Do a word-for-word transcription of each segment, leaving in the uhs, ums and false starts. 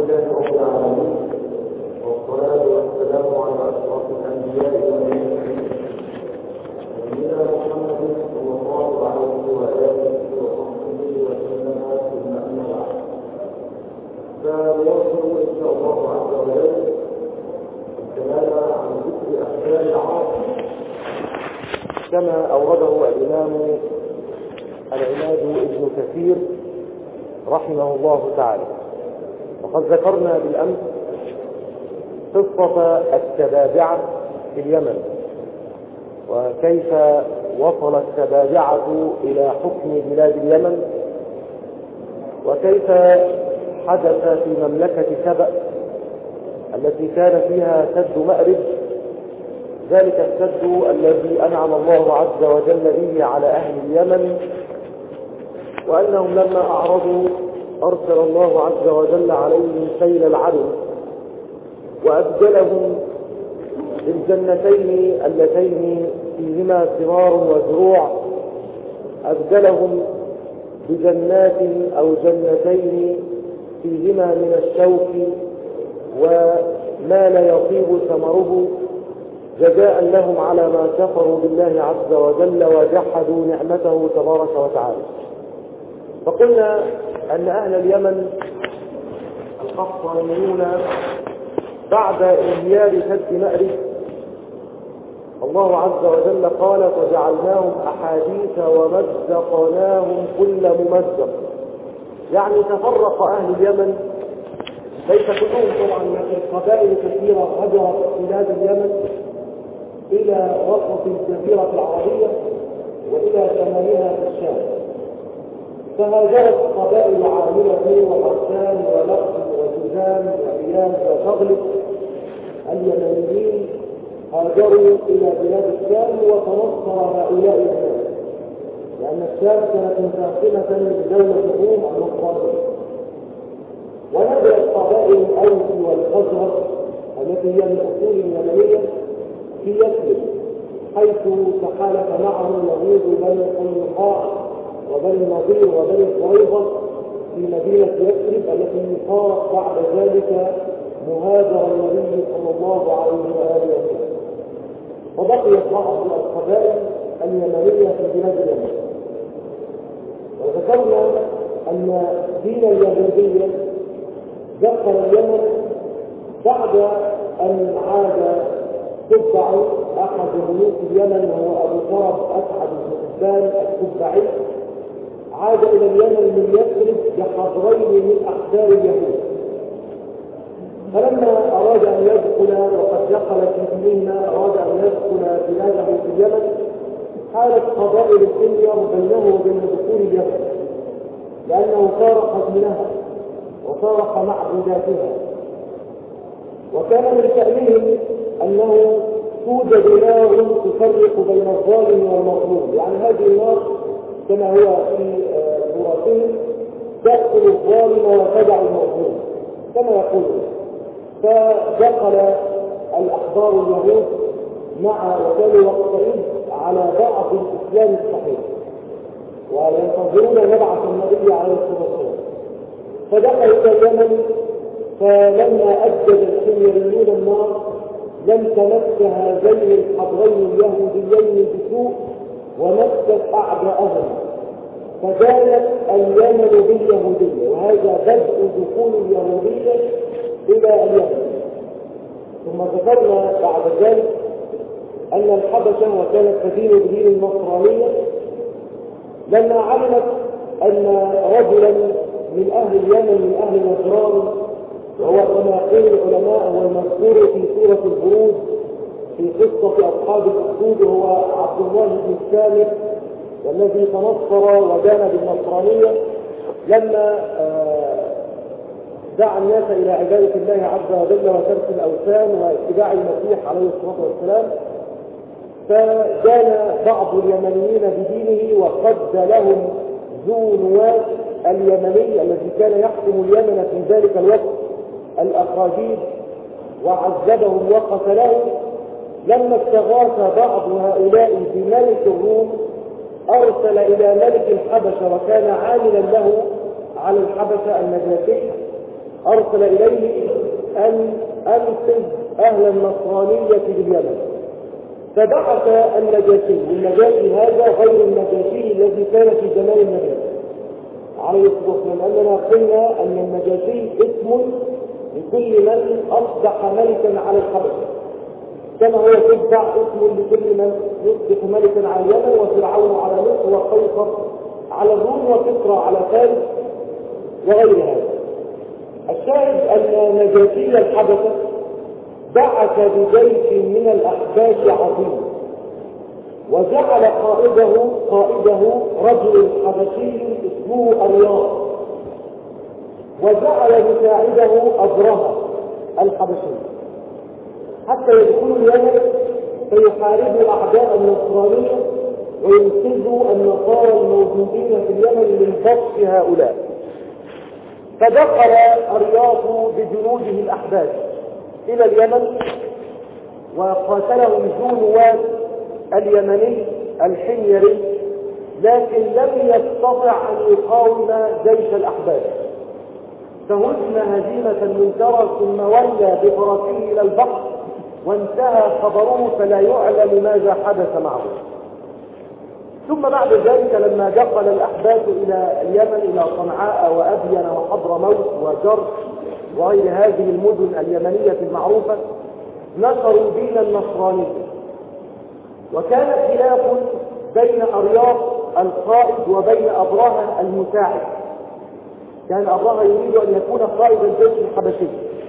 لله رب العالمين، والصلاة والسلام على أشرف الأنبياء والمرسلين نبينا محمد صلى الله عليه وآله وصحبه وسلم. ثم أما بعد، فنواصل إن شاء الله عز وجل الكلام عن ذكر أحكام العاصي كما أورده الإمام العماد ابن كثير رحمه الله تعالى. وقد ذكرنا بالأمس قصة التبابعة في اليمن، وكيف وصل التبابعة إلى حكم بلاد اليمن، وكيف حدث في مملكة سبأ التي كان فيها سد مأرب، ذلك السد الذي أنعم الله عز وجل به على أهل اليمن، وأنهم لما أعرضوا أرسل الله عز وجل عليهم سيل العدو، وأبدلهم بالجنتين اللتين فيهما ثمار وزروع، أبدلهم بجنات أو جنتين فيهما من الشوك وما لا يطيب ثمره، جزاء لهم على ما كفروا بالله عز وجل وجحدوا نعمته تبارك وتعالى. فقلنا أن أهل اليمن القحطانيون بعد انهيار سد مأرب الله عز وجل قال: فجعلناهم أحاديث ومزقناهم كل ممزق. يعني تفرق أهل اليمن، ليس كلهم طبعا، لكن قبائل كثيرة هجرت بلاد اليمن إلى وسط الجزيرة العربية وإلى شمالها في الشام. فهاجرت قبائل عاملة وحسان ولقب وجزام وإيان وشغل اليمنيين، هاجروا إلى بلاد الشام وتنصر هؤلاء الناس، لأن الشام كانت منقسمة لدولة الروم النصرانية. ونزلت قبائل الأوس والخزرج التي هي من أصول اليمنية في يثرب، حيث تحالف معهم يهود بني قينقاع وبني النضير وبني قريظة في مدينة يثرب التي صارت بعد ذلك مهاجر النبي صلى الله عليه وآله وسلم. وبقيت بعض القبائل اليمنية في بلاد اليمن. وذكرنا أن دين اليهودية دخل اليمن بعد أن عاد تبع أحد ملوك اليمن وهو أبو طرف أسعد بن حبان التبعي، عاد إلى اليمن من يثرب بحضرين من أحبار اليهود. فلما أراد أن يدخل، وقد دخل في ديننا، أراد أن يدخل بلاده في اليمن، حالت قبائل الحمير بينه وبين دخول اليمن، لأنه فارق دينها وفارق معبوداتها. وكان من شأنهم أنه توجد نار تفرق بين الظالم والمظلوم، يعني هذه النار كما هو في تراثهم تأكل الظالم وتدع المظلوم كما يقولون. فدخل الأحبار اليهود مع وكانوا وقتئذ على بعض الإسلام الصحيح وينتظرون مبعث النبي عليه الصلاة والسلام، فدخلوا إلى اليمن. فلما أجد الحميريون النار لم تمس هذين الحبرين اليهوديين بسوء ومست أعداءهم، فزالت اليمن باليهودية، وهذا بدء دخول اليهودية إلى اليمن. ثم ذكرنا بعد ذلك أن الحبشة وكانت تدين بدين النصرانية لما علمت أن رجلا من أهل اليمن من أهل نجران، وهو كما يقول العلماء هو المذكور في سورة البروج في قصة أصحاب الأخدود، هو عبد الله بن السامر والذي تنصر ودان بالنصرانية، لما دعا الناس إلى عبادة الله عز وجل وترك الأوثان واتباع المسيح عليه الصلاة والسلام، فدان بعض اليمنيين بدينه وقد لهم ذو نواس اليمني الذي كان يحكم اليمن في ذلك الوقت الأخاجيد، وعذبهم وقتلهم. لما استغاث بعض هؤلاء بملك الروم أرسل إلى ملك الحبشة، وكان عاملا له على الحبشة النجاشي، أرسل إليه أن أنقذ أهل النصرانية باليمن، فبعث النجاشي، والنجاشي هذا غير النجاشي الذي كان في زمان النبي عليه الصلاة والسلام، لأننا قلنا أن النجاشي اسم لكل من أصبح ملكا على الحبشة، كما هو تبع اسم لكل من يصبح ملكا على اليمن، وفرعون على مصر، وقيصر على الروم، وكسرى على فارس وغير هذا. الشاهد أن نجاشي الحبشة بعث بجيش من الأحباش عظيم، وجعل قائده قائده رجل حبشي اسمه أرياض، وجعل مساعده أبرهة الحبشي، حتى يدخلوا اليمن فيحاربوا أعداء النصرانية وينقذوا النصارى الموجودين في اليمن من بطش هؤلاء. فدخل أرياض بجنوده الأحباش إلى اليمن، وقاتلهم ذو نواة اليمني الحميري، لكن لم يستطع أن يقاوم جيش الأحباش، فهزم هزيمة منكرة، ثم ولى بفرسه إلى البحر، وانتهى خبره فلا يعلم ماذا حدث معه. ثم بعد ذلك لما دخل الأحباش إلى اليمن، إلى صنعاء وأبين وحضرموت وجرش وغير هذه المدن اليمنية المعروفة، نشروا دين النصرانية، وكان خلاف بين أرياض القائد وبين أبرهة المساعد. كان أبرهة يريد أن يكون قائد الجيش الحبشي،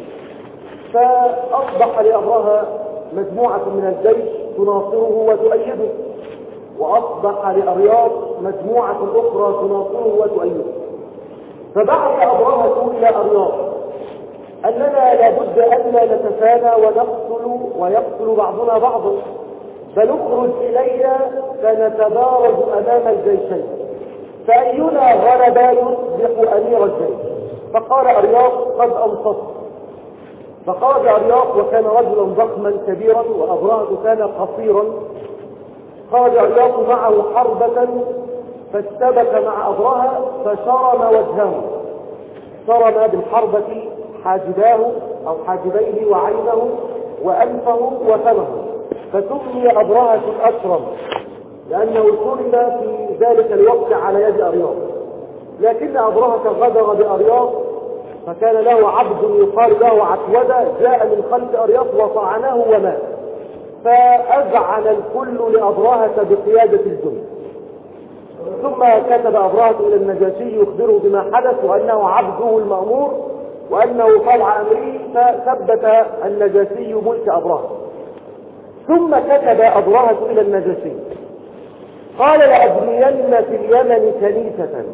فأصبح لأبرهة مجموعة من الجيش تناصره وتؤيده، وأصبح لأرياض مجموعة أخرى تناصره وتؤيده. فبعث أبرهة إلى أرياض أننا لابد أن لا نتفانى ونقتل ويقتل بعضنا بعضا، بل اخرج إلينا فنتبارز أمام الجيشين، فأينا غلب يصبح أمير الجيش. فقال أرياض قد أنصت. فخرج أرياض وكان رجلا ضخما كبيرا، وأبرهة كان قصيرا. خرج أرياض معه حربة، فاشتبك مع أبرهة فشرم وجهه، شرم بالحربة حاجباه أو حاجبيه وعينه وأنفه وفمه، فسمي أبرهة الأشرم لأنه شرم في ذلك الوقت على يد أرياض. لكن أبرهة غدر بأرياض، فكان له عبد يقال له عتودة جاء من خلف أرياض وطعنه ومات، فأذعن الكل لأبرهة بقيادة الجند. ثم كتب أبرهة إلى النجاشي يخبره بما حدث وأنه عبده المأمور وأنه طلع أمره، فثبت النجاشي ملك أبرهة. ثم كتب أبرهة إلى النجاشي قال لأبنين في اليمن كنيسة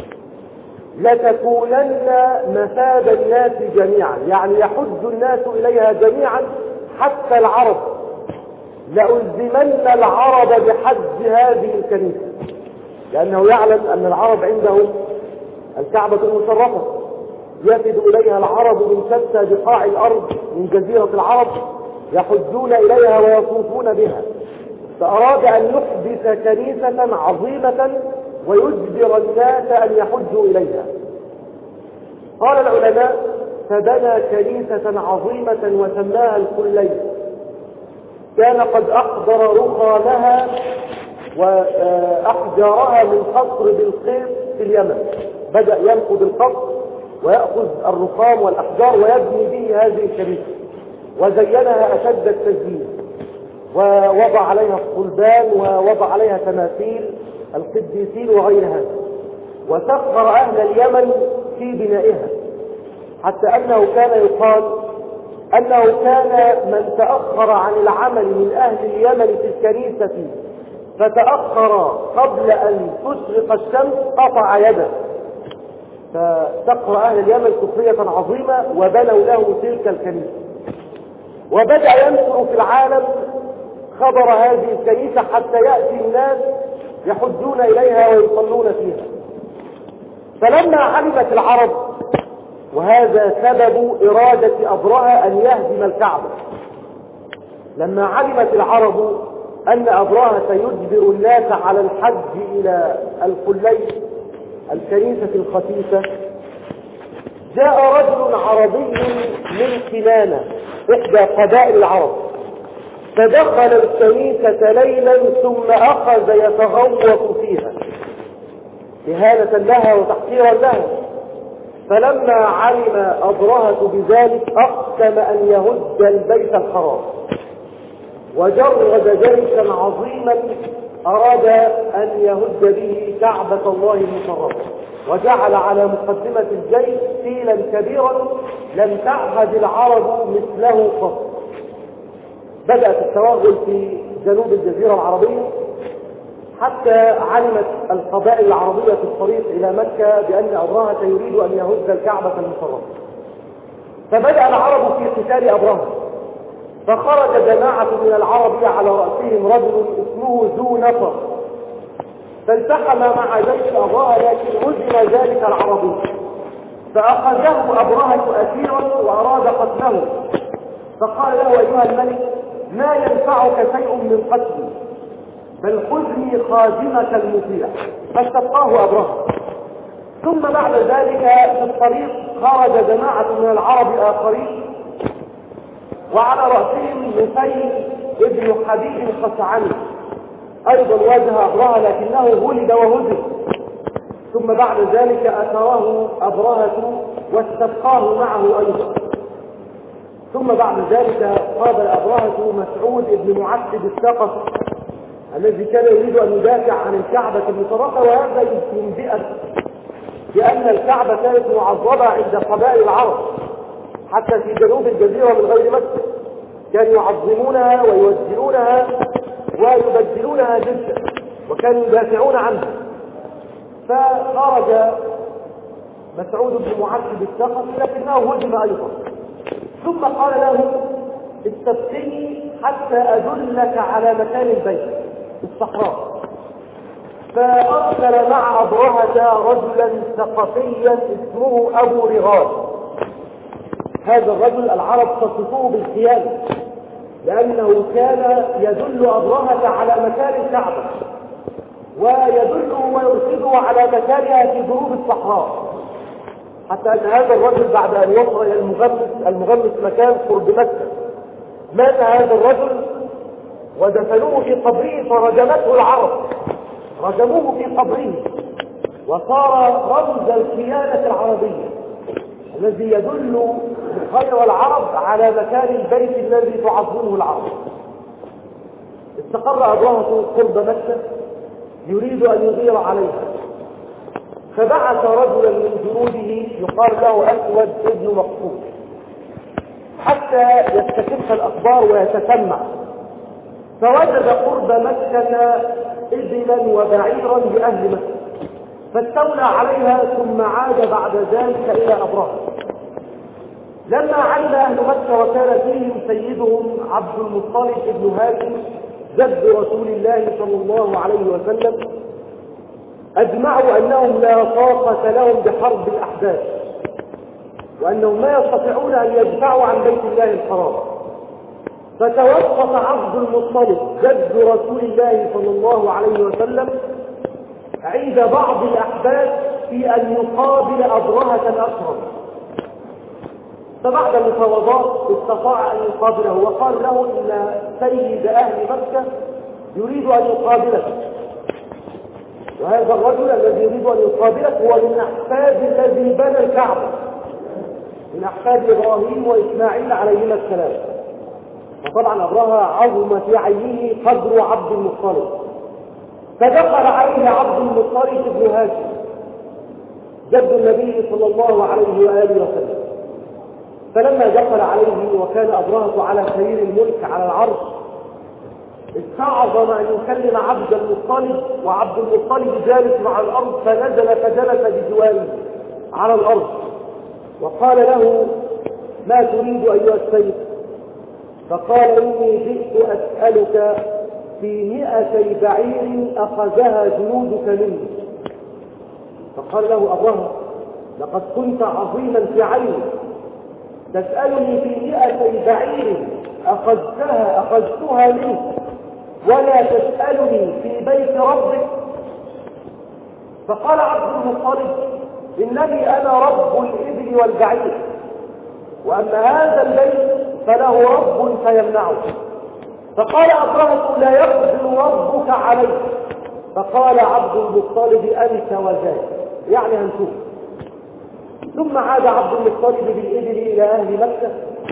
لتكونن مثاب الناس جميعا، يعني يحج الناس إليها جميعا حتى العرب، لألزمن العرب بحج هذه الكنيسة، لأنه يعلم أن العرب عندهم الكعبة المشرفة، يفد إليها العرب من شتى بقاع الأرض من جزيرة العرب، يحجون إليها ويطوفون بها، فأراد أن يحدث كنيسة عظيمة ويجبر الناس أن يحجوا إليها. قال العلماء فبنى كنيسة عظيمة وسماها الكلية، كان قد أحضر رخامها وأحجارها من قصر بالقيس في اليمن، بدأ ينقض القصر ويأخذ الرخام والأحجار ويبني به هذه الكنيسة، وزينها أشد التزيين، ووضع عليها الصلبان ووضع عليها تماثيل القديسين وغير هذا، وسخر أهل اليمن في بنائها، حتى أنه كان يقال أنه كان من تأخر عن العمل من أهل اليمن في الكنيسة فتأخر قبل أن تشرق الشمس قطع يده، فسخر أهل اليمن سخرية عظيمة وبنوا له تلك الكنيسة. وبدأ ينشر في العالم خبر هذه الكنيسة حتى يأتي الناس يحجون إليها ويصلون فيها. فلما علمت العرب، وهذا سبب إرادة أبرهة أن يهدم الكعبة، لما علمت العرب أن أبرهة سيجبر الناس على الحج إلى القلي الكنيسة الخسيسة، جاء رجل عربي من كنانة إحدى قبائل العرب، فدخل الكنيسة ليلا ثم أخذ يتغوط فيها إهانة لها وتحقيرا لها. فلما علم أبرهة بذلك أقسم أن يهد البيت الحرام، وجرد جيشا عظيما أراد أن يهد به كعبة الله المشرفة، وجعل على مقدمة الجيش فيلا كبيرا لم تعهد العرب مثله قط. بدأت التوغل في جنوب الجزيرة العربية حتى علمت القبائل العربية في الطريق إلى مكة بأن أبرهة يريد أن يهد الكعبة المشرفة. فبدأ العرب في قتال أبرهة، فخرج جماعة من العرب على رأسهم رجل اسمه ذو نفر، فالتحم مع جيش أبرهة، لكن هزم ذلك العربي، فأخذه أبرهة أسيرا وأراد قتله، فقال له أيها الملك ما ينفعك شيء من قتلي، بل خذني خادمك المطيع، فاستبقاه أبرهة. ثم بعد ذلك في الطريق خرج جماعة من العرب آخرين، وعلى رأسهم نفيل ابن حبيب الخشعري، أيضا واجه أبرهة لكنه ولد وهزم. ثم بعد ذلك أثره أبرهة واستبقاه معه أيضا. ثم بعد ذلك قابل أبرهة مسعود ابن معتب الثقفي الذي كان يريد أن يدافع عن الكعبة المشرفة، وهذا ينبئ بأن الكعبة كانت معظمة عند قبائل العرب حتى في جنوب الجزيرة من غير مكة، كانوا يعظمونها ويوزنونها ويبدلونها جدا، وكانوا يدافعون عنها. فخرج مسعود بن معتب الثقفي لكنه هزم أيضا، ثم قال له استبقني حتى أدلك على مكان البيت في الصحراء. فأرسل مع أبرهة رجلا ثقفيا اسمه أبو رغال. هذا الرجل العرب تصفوه بالخيانة، لأنه كان يدل أبرهة على مكان الكعبة ويدله ويرشده على مكانها في جنوب الصحراء، حتى أن هذا الرجل بعد أن وصل إلى المغمس المغمس مكان قرب مكة مات هذا الرجل ودفنوه في قبره، فرجمته العرب، رجموه في قبره، وصار رمز الخيانة العربية الذي يدل خير العرب على مكان البيت الذي تعظمه العرب. استقر أبرهة قرب مكة يريد أن يغير عليها، فبعث رجلا من جنوده يقال له أسود ابن مقصود حتى يستكف الأخبار ويتسمع، فوجد قرب مكة إبلا وبعيرا لأهل مكة، فاستولى عليها ثم عاد بعد ذلك إلى أبرهة. لما علم أهل مكة وكان فيهم سيدهم عبد المطلب ابن هاشم جد رسول الله صلى الله عليه وسلم، أجمعوا أنهم لا طاقة لهم بحرب الأحداث، وأنهم ما يستطيعون أن يدفعوا عن بيت الله الحرام. فتوسط عبد المطلب جد رسول الله صلى الله عليه وسلم عند بعض الأحداث في أن يقابل أبرهة الأكرم. فبعد المفاوضات استطاع أن يقابله، وقال له إن سيد أهل مكة يريد أن يقابلك، وهذا الرجل الذي يريد أن يقابلك هو من أحفاد الذي بنى الكعبة، من أحفاد إبراهيم وإسماعيل عليهما السلام. وطبعا أبرهة عظم في عينه قدر عبد المطلب، فدخل عليه عبد المطلب بن هاشم جد النبي صلى الله عليه وآله وسلم. فلما دخل عليه وكان أبرهة على خير الملك على العرش، استعظم أن يكلم عبد المطلب، وعبد المطلب جالس على الأرض، فنزل فجلس بجواره على الأرض وقال له ما تريد أيها السيد؟ فقال إني جئت أسألك في مئتي بعير أخذها جنودك مني. فقال له أبرهة لقد كنت عظيما في عيني، تسألني في مئتي بعير أخذتها أخذتها منك ولا تسألني في بيت ربك؟ فقال عبد المطلب إنني أنا رب الإبل الإبل والبعير، وأما هذا البيت فله رب سيمنعه. فقال أبرهة لا يقدر ربك عليه، فقال عبد المطلب أنت وذاك، يعني هنشوف. ثم عاد عبد المطلب بالإبل إلى أهل مكة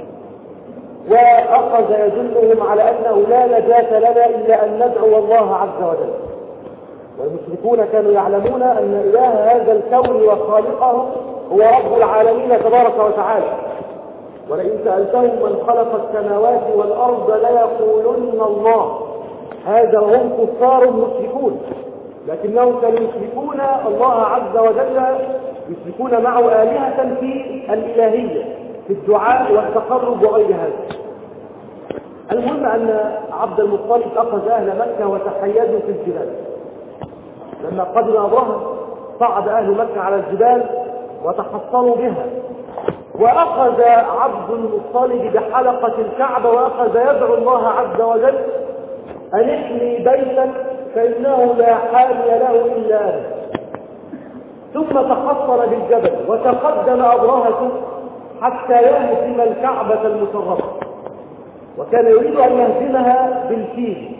وأخذ يدلهم على أنه لا نجاة لنا إلا أن ندعو الله عز وجل. والمشركون كانوا يعلمون أن إله هذا الكون وخالقه هو رب العالمين تبارك وتعالى، ولئن سألتهم من خلق السماوات والأرض ليقولن الله. هذا هم كفار مشركون، لكنهم كانوا يشركون الله عز وجل، يشركون معه آلهة في الإلهية في الدعاء والتقرب وغير هذا. المهم أن عبد المطلب أخذ أهل مكة وتحيزوا في الجبال. لما قدم أبرهة صعد أهل مكة على الجبال وتحصنوا بها، وأخذ عبد المطلب بحلقة الكعبة وأخذ يدعو الله عز وجل أن احمي بيتا فإنه لا حامي له إلا أنت. ثم تحصن بالجبل وتقدم أبرهة حتى يهزم الكعبة المشرفة، وكان يريد أن يهزمها بالفيل.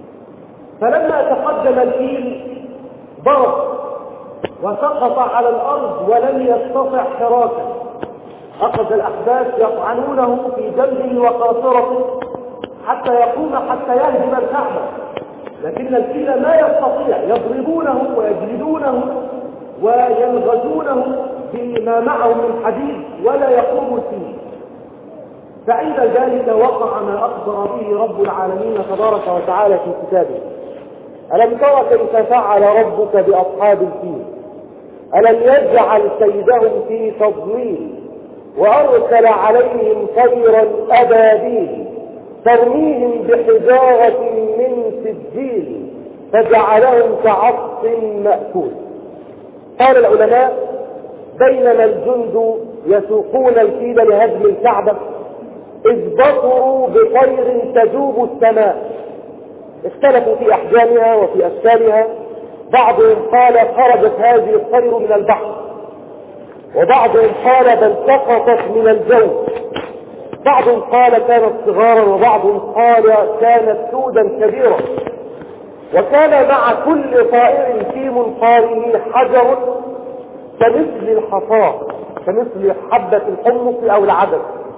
فلما تقدم الفيل ضرب وسقط على الأرض ولم يستطع حراكا. أخذ الأحداث يطعنونه في جنبه وقاصرته حتى يقوم حتى يهزم الكعبة، لكن الفيل ما يستطيع، يضربونه ويجلدونه وينغزونه بما معه من حديد ولا يقوم الفيل. فعند ذلك وقع ما أخبر به رب العالمين تبارك وتعالى في كتابه: ألم تر كيف فعل ربك بأصحاب الفيل ألم يجعل كيدهم في تضليل وأرسل عليهم طيرا أبابيل ترميهم بحجارة من سجيل فجعلهم كعصف مأكول. قال العلماء: بينما الجند يسوقون الفيل لهدم الكعبة إذ بصروا بطير تجوب السماء. اختلفوا في أحجامها وفي أشكالها، بعضهم قال خرجت هذه الطير من البحر، وبعضهم قال بل سقطت من الجو، بعضهم قال كانت صغارا، وبعضهم قال كانت سودا كبيرة. وكان مع كل طائر في منقاره حجر كمثل الحصاة، كمثل حبة الحمص أو العدس،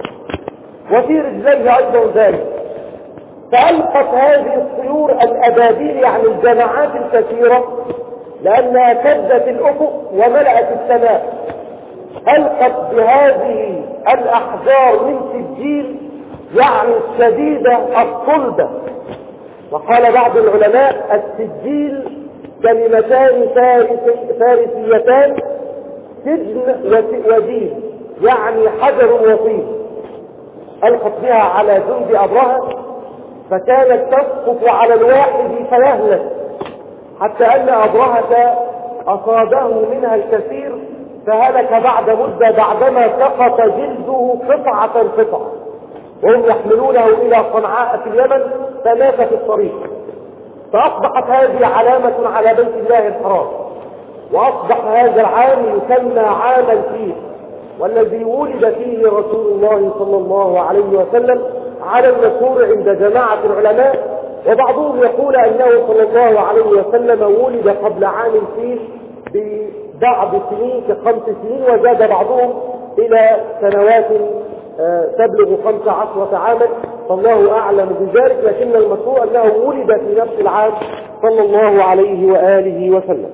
وفي رجليه أيضا ذلك. فألقت هذه الطيور الأبابيل يعني الجماعات الكثيرة لأنها كدت الأفق وملأت السماء، ألقت بهذه الأحجار من سجيل يعني الشديدة الصلبة. وقال بعض العلماء: السجيل كلمتان فارسيتان سجن ودين، يعني حجر وطين. ألقت بها على جند أبرهة فكانت تسقط على الواحد فيهلك، حتى أن أبرهة أصابه منها الكثير فهلك بعد مدة بعدما سقط جلده قطعة قطعة، وهم يحملونه إلى صنعاء في اليمن فمات في الطريق. فأصبحت هذه علامة على بيت الله الحرام، وأصبح هذا العام يسمى عام الفيل، والذي ولد فيه رسول الله صلى الله عليه وسلم على المشهور عند جماعة العلماء. وبعضهم يقول أنه صلى الله عليه وسلم ولد قبل عام الفيل ببعض سنين كخمس سنين، وزاد بعضهم إلى سنوات تبلغ خمس عشرة عاما، فالله أعلم بذلك، لكن المشهور أنه ولد في نفس العام صلى الله عليه وآله وسلم.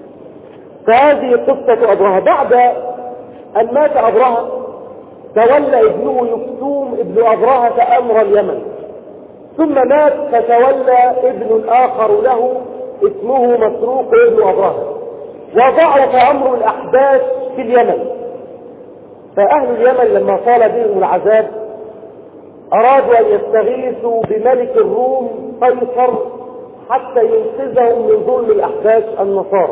فهذه قصة أبرهة. بعد أن مات أبرهة تولى ابنه يكتوم ابن أبرهة أمر اليمن، ثم مات فتولى ابن آخر له اسمه مسروق ابن أبرهة، وضعف أمر الأحداث في اليمن. فأهل اليمن لما طال بهم العذاب أرادوا أن يستغيثوا بملك الروم قيصر حتى ينقذهم من ظلم الأحداث النصارى.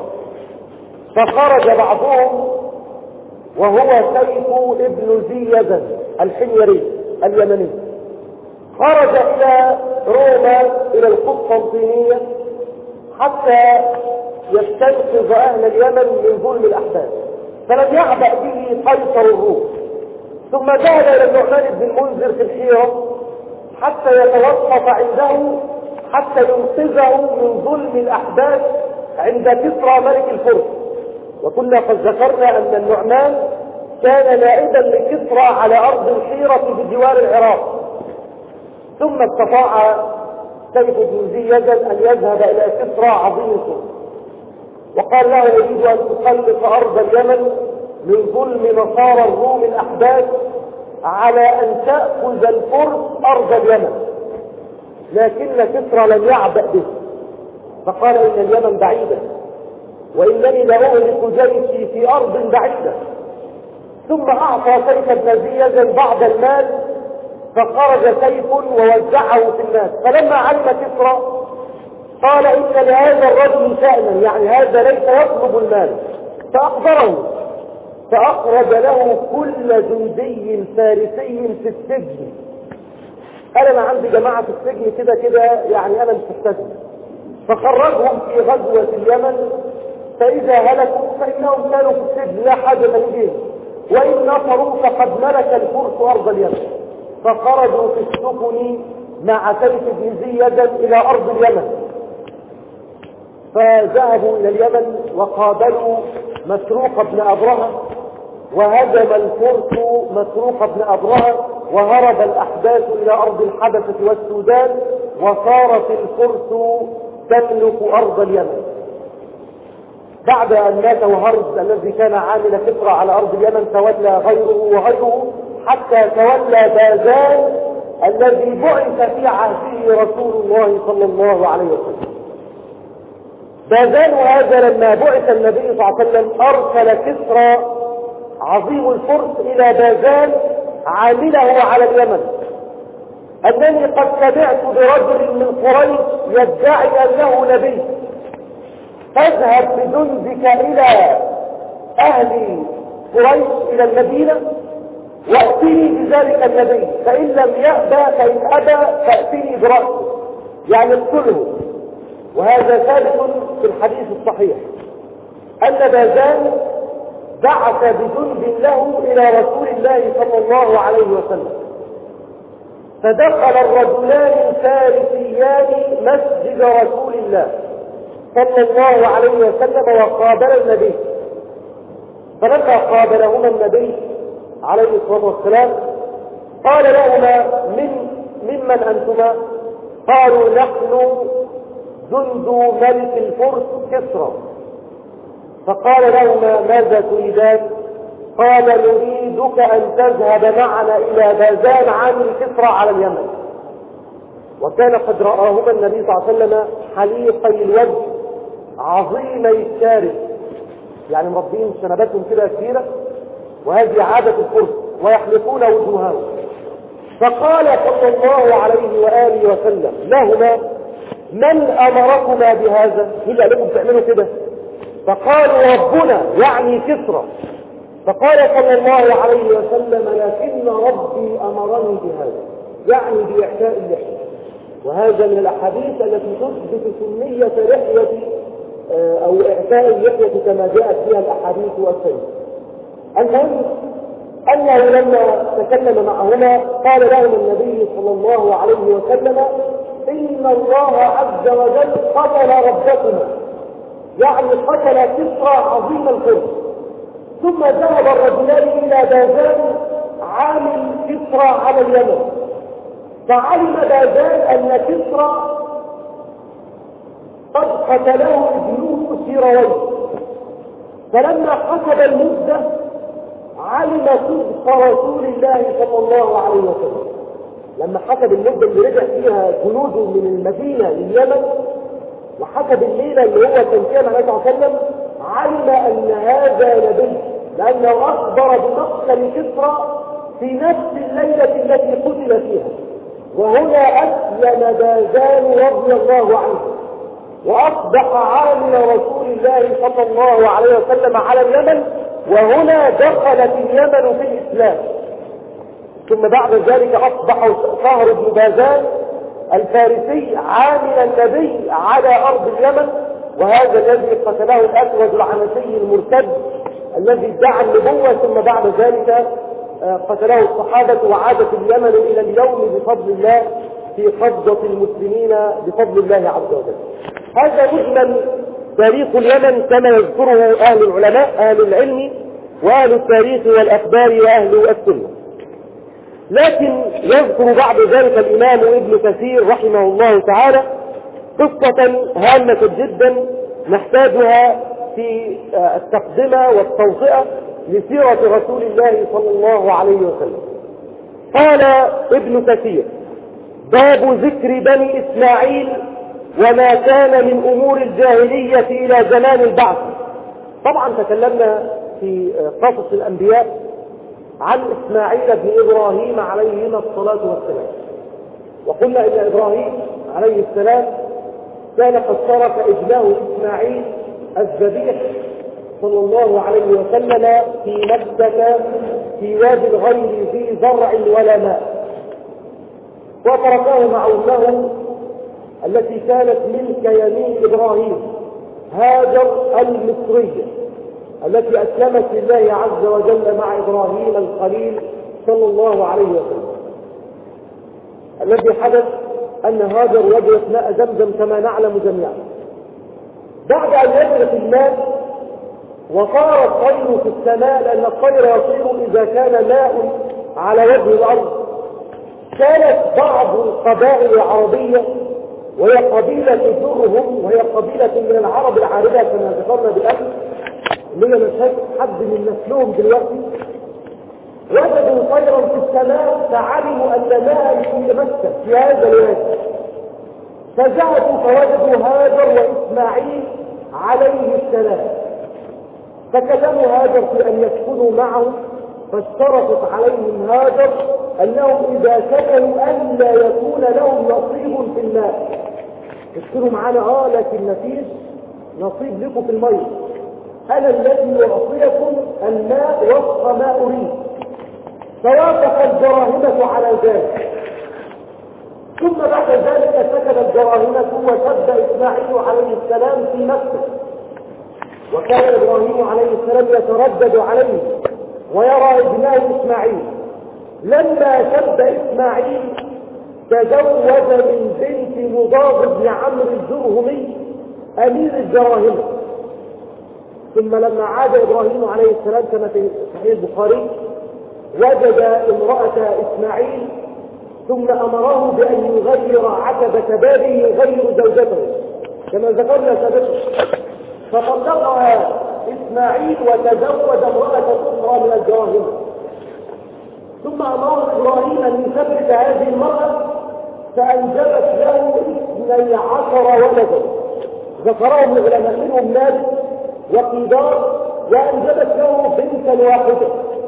فخرج بعضهم وهو سيف ابن ذي يزن الحميري اليمني، خرج إلى روما إلى القسطنطينية حتى يستنقذ أهل اليمن من ظلم الأحداث. فلم يعبأ به قيصر الروم. ثم ذهب إلى النعمان بن المنذر في الحيرة حتى يتوقف عنده حتى ينقذه من ظلم الأحداث عند كسرى ملك الفرس. وكنا قد ذكرنا أن النعمان كان نائبا لكسرى على أرض الحيرة بجوار العراق، ثم استطاع سيف بن ذي يزن أن يذهب إلى كسرى عظيم الفرس وقال له يريد أن تخلص أرض اليمن من ظلم نصارى الروم الأحداث على أن تأخذ الفرس أرض اليمن، لكن كسرى لم يعبأ به فقال إن اليمن بعيدة وإنني لأهلك جيشي في أرض بعيدة. ثم أعطى سيف بن ذي يزن بعض المال فخرج سيف ووزعه في الناس. فلما علم كسرى قال إن لهذا الرجل شأنا، يعني هذا ليس يطلب المال، فأخبره فأخرج له كل جندي فارسي في السجن. قال أنا عندي جماعة في السجن كده كده، يعني أنا مش محتاجهم، فخرجهم في غزوة اليمن، فإذا هلكوا فإنهم كانوا في السجن لا حاجة لهم، وإن نصروا فقد ملك الفرس أرض اليمن. فخرجوا في السفن مع سيف بن ذي يزن إلى أرض اليمن، فذهبوا إلى اليمن وقابلوا مسروق بن أبرهة، وهزم الفرس مسروق بن أبرهة، وهرب الأحداث إلى أرض الحبشة والسودان، وصارت الفرس تملك أرض اليمن. بعد أن مات وهرب الذي كان عامل كسرى على أرض اليمن تولى غيره وغيره حتى تولى بازان الذي بعث في عهده رسول الله صلى الله عليه وسلم. بازان هذا لما بعث النبي صلى الله عليه وسلم أرسل كسرى عظيم الفرس إلى بازان عامله على اليمن أنني قد سمعت برجل من قريش يدعي أنه نبي، فاذهب بجندك إلى أهل قريش إلى المدينة وأتني بذلك النبي، فإن لم يأبى فإن أبى فأتني برأسه، يعني اقتله. وهذا ثابت في الحديث الصحيح أن بازان بعث بجند له إلى رسول الله صلى الله عليه وسلم، فدخل الرجلان الفارسيان مسجد رسول الله صلى الله عليه وسلم وقابل النبي. فلما قابلهما النبي عليه الصلاة والسلام قال لهما من ممن أنتما؟ قالوا نحن جند ملك الفرس كسرى. فقال لهما ماذا تريدان؟ قال نريدك أن تذهب معنا إلى بازان عامل كسرى على اليمن. وكان قد رآهما النبي صلى الله عليه وسلم حليقي الوجه عظيمي الشارب، يعني مربين شنباتهم كده كبيرة، وهذه عادة الفرس ويحلقون وجوههم. فقال صلى الله عليه وآله وسلم لهما من أمركما بهذا؟ مين قال لكم تعملوا كده؟ فقالوا ربنا، يعني كسرى. فقال صلى الله عليه وسلم لكن ربي أمرني بهذا، يعني بإحياء اللحية. وهذا من الأحاديث التي تثبت سنية لحية أو إعفاء اللحية كما جاءت فيها الأحاديث والسنة. المهم أنه لما تكلم معهما قال لهم النبي صلى الله عليه وسلم إن الله عز وجل قتل ربكما، يعني قتل كسرى عظيم الفرس. ثم ذهب الرجلان إلى بازان عامل كسرى على اليمن، فعلم بازان أن كسرى قد قتله الجنود سيرويه. فلما حسب المدة علم صدق رسول الله صلى الله عليه وسلم. لما حسب المدة اللي رجع فيها جنوده من المدينة لليمن وحسب الليلة اللي هو كان فيها النبي صلى الله عليه وسلم، علم أن هذا نبي، لأنه أخبر بمقتل كسرى في نفس الليلة التي قتل فيها. وهنا أسلم بازان رضي الله عنه وأصبح عامل رسول الله صلى الله عليه وسلم على اليمن، وهنا دخلت اليمن في الإسلام. ثم بعد ذلك أصبح صهر بن بازان الفارسي عامل النبي على أرض اليمن، وهذا الذي قتله الأسود العنسي المرتد الذي ادعى النبوة ثم بعد ذلك قتله الصحابة وعادت اليمن إلى اليوم بفضل الله في قبضة المسلمين بفضل الله عز وجل. هذا مجمل تاريخ اليمن كما يذكره أهل العلماء أهل العلم وأهل التاريخ والأخبار وأهل السنة. لكن يذكر بعد ذلك الإمام ابن كثير رحمه الله تعالى قصة هامة جدا نحتاجها في التقدمة والتوطئة لسيرة رسول الله صلى الله عليه وسلم. قال ابن كثير: باب ذكر بني إسماعيل وما كان من أمور الجاهلية إلى زمان البعث. طبعا تكلمنا في قصص الأنبياء عن إسماعيل بن إبراهيم عليهما الصلاة والسلام، وقلنا إن إبراهيم عليه السلام كان قد ترك ابنه إسماعيل الذبيح صلى الله عليه وسلم في مكة في واد غير ذي زرع ولا ماء، وتركه مع أمه التي كانت ملك يمين إبراهيم هاجر المصرية التي أسلمت لله عز وجل مع إبراهيم الخليل صلى الله عليه وسلم. الذي حدث أن هاجر وجدت ماء زمزم كما نعلم جميعا. بعد أن يدرك الماء وصار الطير في السماء، لأن الطير يطير إذا كان ماء على وجه الأرض، كانت بعض القبائل العربية وهي قبيلة جرهم وهي قبيلة من العرب العاربة كما ذكرنا بالأمس اللي هي مش حد من نسلهم دلوقتي، وجدوا طيرا في السماء فعلموا أن ماء في مكة في هذا الوادي، فذهبوا فوجدوا هاجر وإسماعيل عليه السلام، فكلموا هاجر في أن يسكنوا معه، فاشترطت عليهم هاجر أنهم إذا سكنوا أن لا يكون لهم نصيب في الماء. اسكنوا معنا اه لكن مفيش نصيب لكم في المية، أنا الذي أعطيكم الماء وفق ما أريد. فوافق الجراهمة على ذلك، ثم بعد ذلك سكن الجراهمة وشد إسماعيل عليه السلام في مكة، وكان إبراهيم عليه السلام يتردد عليه ويرى ابنه إسماعيل. لما شد إسماعيل تزوج من بنت مضاد بن عمرو الجرهمي أمير الجراهمة. ثم لما عاد إبراهيم عليه السلام كما في صحيح البخاري وجد امرأة إسماعيل ثم أمره بأن يغير عتبة بابه يغير زوجته كما ذكرنا سابقا، فطلقها إسماعيل وتزوج امرأة أخرى من الجراهمة. ثم أمر إبراهيم أن يثبت هذه المرأة فأنجبت له اثني عشر ولدا ذكرهم العلماء منهم مالك وقيدار، وأنجبت له بنتا واحدة.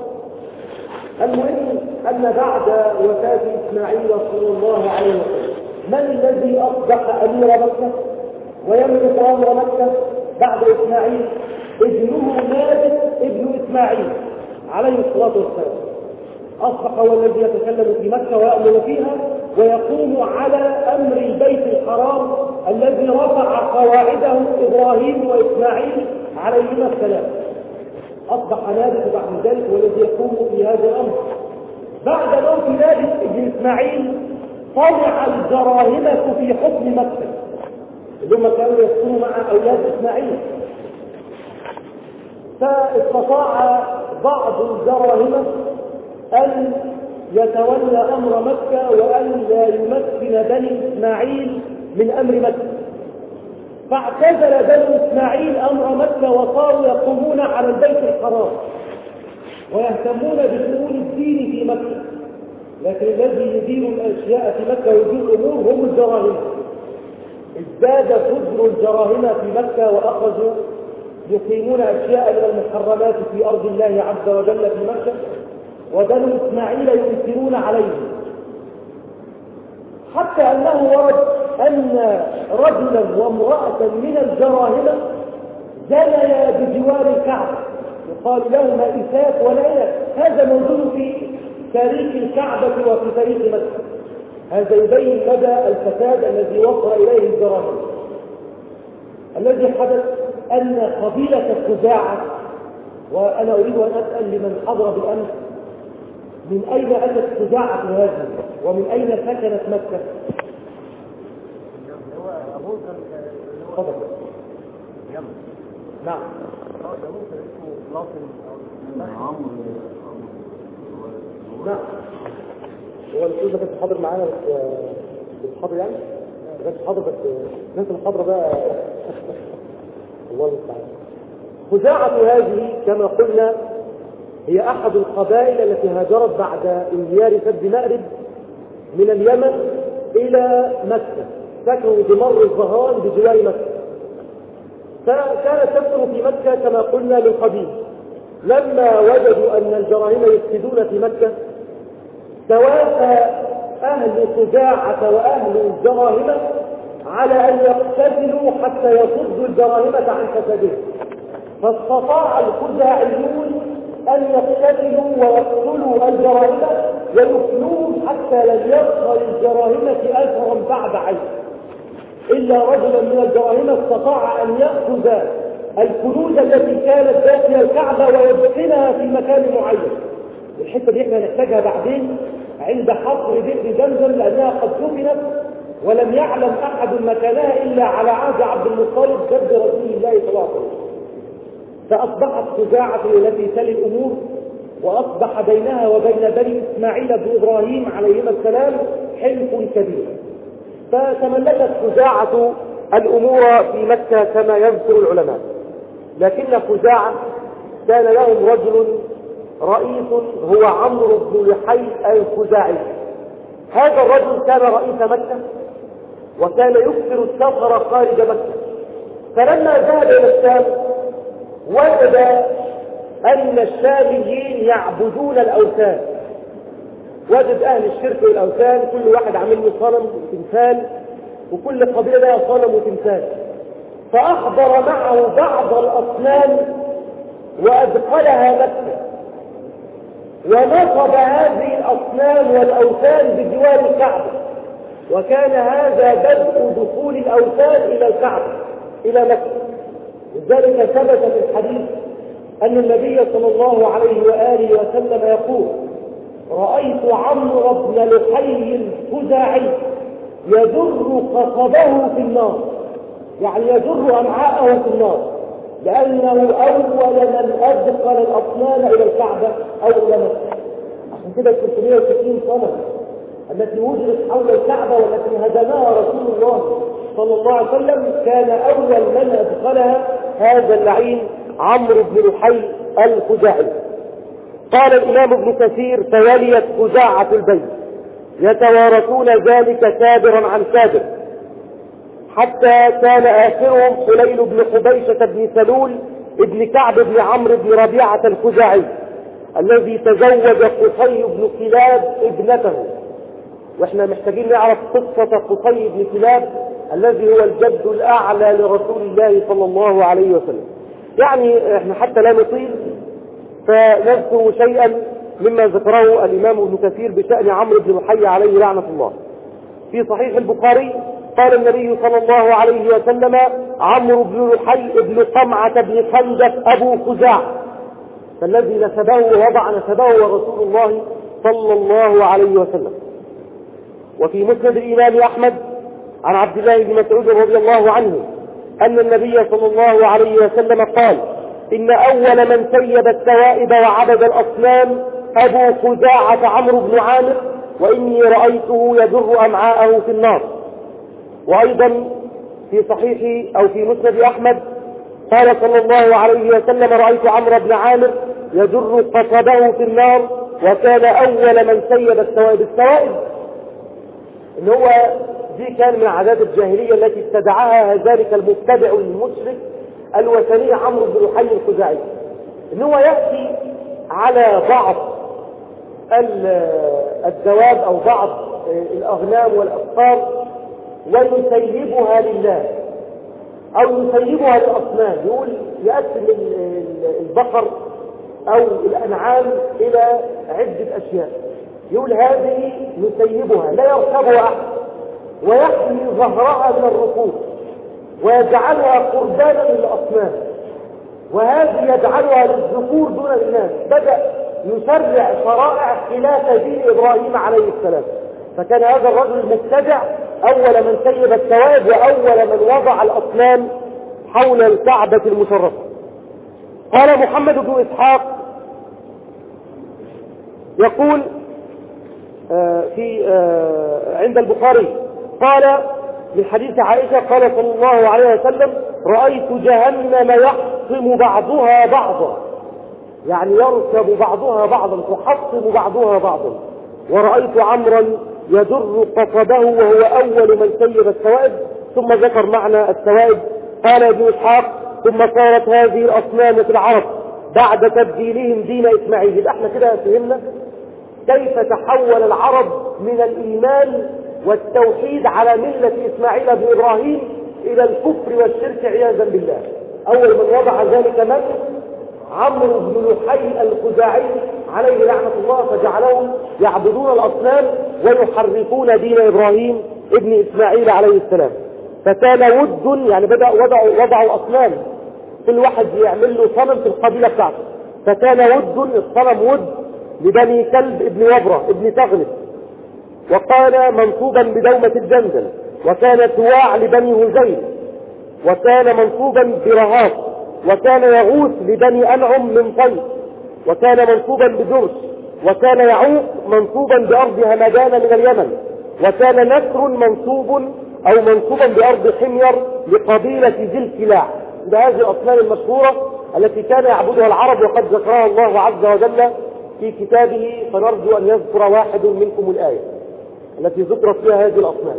المهم أن بعد وفاة إسماعيل صلى الله عليه وسلم من الذي أصبح أمير مكة ويملك أمر مكة بعد إسماعيل؟ ابنه مالك ابن إسماعيل عليه الصلاة والسلام، أصبح هو الذي يتكلم في مكة ويأمر فيها ويقوم على أمر البيت الحرام الذي رفع قواعده إبراهيم وإسماعيل عليهما السلام. أصبح نابت بعد ذلك والذي يقوم في هذا الأمر. بعد موت نابت ابن إسماعيل طلع الجراهمة في حكم مكة اللي هم كانوا يسكنوا مع أولاد إسماعيل، فاستطاع بعض الجراهمة أن يتولى أمر مكة وأن لا يمكن بني إسماعيل من أمر مكة، فاعتزل بني إسماعيل أمر مكة وصاروا يقومون على البيت الحرام ويهتمون بشؤون الدين في مكة، لكن الذي يدير الأشياء في مكة ويدير الأمور هم الجراهمة. ازداد فجر الجراهمة في مكة وأخذوا يقيمون أشياء من المحرمات في أرض الله عز وجل في مكة، وبنو إسماعيل يؤثرون عليهم، حتى أنه ورد أن رجلا وامرأة من الجراهمة زنيا بجوار الكعبة يقال لهما إساف وليلة. هذا موجود في تاريخ الكعبة وفي تاريخ مكة. هذا يبين مدى الفساد الذي وصل إليه الجراهمة. الذي حدث أن قبيلة خزاعة وأنا أريد أن أسأل لمن حضر بالأمس من أين أتت شجاعة هذه ومن أين سكنت مكة؟ هو أبوه كان تفضل. يمن. نعم. هو أبوه كان اسمه لاطن أو نعم. هو الأستاذ ده كان حاضر معانا بس مش حاضر يعني؟ ما كانش حاضر بس الناس الحاضرة بقى الله المستعان. خزاعة هذه كما قلنا هي أحد القبائل التي هاجرت بعد انهيار سد مأرب من اليمن إلى مكة، سكنوا بمر الظهران بجوار مكة، فكانت تسكن في مكة كما قلنا من قديم. لما وجدوا أن الجراهيم يفسدون في مكة توافى أهل خزاعة وأهل الجراهمة على أن يقتتلوا حتى يصدوا الجراهمة عن فسادهم، فاستطاع الخزاعيون أن يقتتلوا ويقتلوا الجراهمة ويفنوهم حتى لم يبقى للجراهمة أثرا بعد عين، إلا رجلا من الجراهمة استطاع أن يأخذ الكنوز التي كانت داخل الكعبة ويدفنها في مكان معين. الحتة دي احنا نحتاجها بعدين عند حفر بئر زمزم لأنها قد دفنت ولم يعلم أحد مكانها إلا على عهد عبد المطلب جد رسول الله صلى الله عليه وسلم. فأصبحت خزاعة التي تلي الأمور، وأصبح بينها وبين بني إسماعيل بن إبراهيم عليهما السلام حلف كبير، فتملكت خزاعة الأمور في مكة كما يذكر العلماء. لكن خزاعة كان لهم رجل رئيس هو عمرو بن لحي الخزاعي. هذا الرجل كان رئيس مكة وكان يكثر السفر خارج مكة، فلما ذهب إلى الشام وجد أن الشاميين يعبدون الأوثان، وجد أهل الشرك والأوثان كل واحد عامل له صنم وتمثال وكل قبيلة لها صنم وتمثال، فأحضر معه بعض الأصنام وأدخلها مكة ونصب هذه الأصنام والأوثان بجوار الكعبة، وكان هذا بدء دخول الأوثان إلى الكعبة إلى مكة. لذلك ثبت في الحديث أن النبي صلى الله عليه وآله وسلم يقول: رأيت عمرو بن لحي الخزاعي يجر قصبه في النار، يعني يجر أمعاءه في النار، لأنه أول من أدخل الأصنام إلى الكعبة أو إلى مكة. عشان كده ثلاثمائة وستين صنم التي وجدت حول الكعبة والتي هدمها رسول الله صلى الله عليه وسلم كان أول من أدخلها هذا اللعين عمرو بن لحي الخزاعي. قال الإمام ابن كثير: فوليت خزاعة البيت يتوارثون ذلك كابرا عن كابر، حتى كان آخرهم حليل بن حبيشة بن سلول ابن كعب بن عمرو بن ربيعة الخزاعي الذي تزوج قصي بن كلاب ابنته. واحنا محتاجين نعرف قصة قصي بن كلاب الذي هو الجد الأعلى لرسول الله صلى الله عليه وسلم. يعني احنا حتى لا نطيل فنذكر شيئا مما ذكره الإمام ابن كثير بشأن عمرو بن لحي عليه لعنة الله. في صحيح البخاري قال النبي صلى الله عليه وسلم: عمرو بن لحي ابن قمعة بن خندق أبو خزاع، فالذي نسبه ووضع نسبه ورسول الله صلى الله عليه وسلم. وفي مسند الإمام أحمد عن عبد الله بن مسعود رضي الله عنه أن النبي صلى الله عليه وسلم قال: إن أول من سيب الثوائب وعبد الأصنام أبو خزاعة عمرو بن عامر، وإني رأيته يجر أمعاءه في النار. وأيضا في صحيح أو في مسند أحمد قال صلى الله عليه وسلم: رأيت عمرو بن عامر يجر قصبه في النار، وكان أول من سيب الثوائب. الثوائب إن هو دي كان من عادات الجاهلية التي ابتدعها ذلك المبتدع المشرك الوثني عمرو بن لحي الخزاعي، إن هو يأتي على بعض الدواب أو بعض الأغنام والأبقار ويسيبها لله أو يسيبها للأصنام. يقول يقسم البقر أو الأنعام إلى عدة أشياء، يقول هذه نسيبها لا يركبها أحد، ويحمي ظهرها من الركوب، ويجعلها قربانا للأصنام، وهذه يجعلها للذكور دون الإناث. بدأ يشرع شرائع خلاف دين إبراهيم عليه السلام. فكان هذا الرجل المبتدع أول من سيب الثواب وأول من وضع الأصنام حول الكعبة المشرفة. قال محمد بن إسحاق يقول في عند البخاري قال من حديث عائشة قال صلى الله عليه وسلم رأيت جهنم يحطم بعضها بعضا، يعني يركب بعضها بعضا، تحطم بعضها بعضا. ورأيت عمرا يجر قصبه وهو أول من سيب الثوائب. ثم ذكر معنى الثوائب. قال ابن إسحاق ثم صارت هذه الأصنام في العرب بعد تبديلهم دين إسماعيل. يبقى احنا كده فهمنا كيف تحول العرب من الإيمان والتوحيد على ملة إسماعيل بن إبراهيم إلى الكفر والشرك عياذا بالله. أول من وضع ذلك من؟ عمرو بن لحي الخزاعي عليه لعنة الله، فجعلهم يعبدون الأصنام ويحرفون دين إبراهيم ابن إسماعيل عليه السلام. فكان ود، يعني بدأ وضعوا, وضعوا أصنام، كل واحد يعمل له صنم في القبيلة بتاعته. فكان ود، الصنم ود لبني كلب ابن وبرة ابن تغلب، وكان منصوبا بدومة الجندل، وكان تواع لبني هزيل، وكان منصوبا برهاط، وكان يغوث لبني أنعم من طيب، وكان منصوبا بجرش، وكان يعوق منصوبا بأرض همدان من اليمن، وكان نسر منصوب أو منصوبا بأرض حمير لقبيلة ذي الكلاع. بهذه الأصنام المشهورة التي كان يعبدها العرب وقد ذكرها الله عز وجل في كتابه، فنرجو أن يذكر واحد منكم الآية التي ذكرت فيها هذه الأصنام.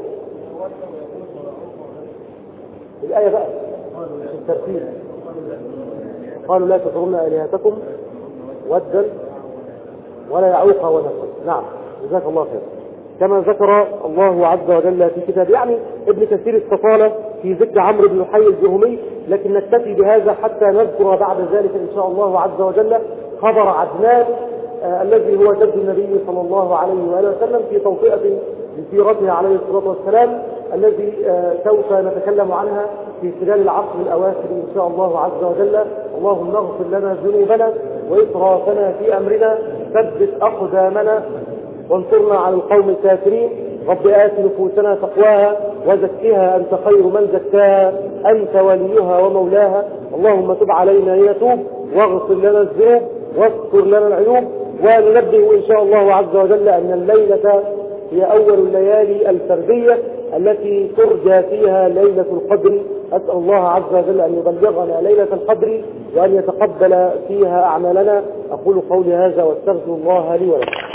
الآية بقى الترتيب. قالوا لا تذرون آلهتكم ودا ولا يعوق ونسر. نعم جزاك الله خير. كما ذكر الله عز وجل في كتاب، يعني ابن كثير استطال في ذكر عمرو بن لحي الجهمي، لكن نكتفي بهذا حتى نذكر بعد ذلك إن شاء الله عز وجل خبر عدنان آه الذي هو جد النبي صلى الله عليه وآله وسلم في توطئة لسيرته عليه الصلاة والسلام، الذي آه سوف نتكلم عنها في خلال العصر الأواخر إن شاء الله عز وجل. اللهم اغفر لنا ذنوبنا وإسرافنا في أمرنا، ثبت أقدامنا وانصرنا على القوم الكافرين. رب آت نفوسنا تقواها وزكها أنت خير من زكاها أنت وليها ومولاها. اللهم تب علينا لنتوب واغفر لنا الذنوب واستر لنا العيوب. وننبه إن شاء الله عز وجل أن الليلة هي أول الليالي الفردية التي ترجى فيها ليلة القدر. أسأل الله عز وجل أن يبلغنا ليلة القدر وأن يتقبل فيها أعمالنا. أقول قولي هذا واستغفر الله لي ولكم.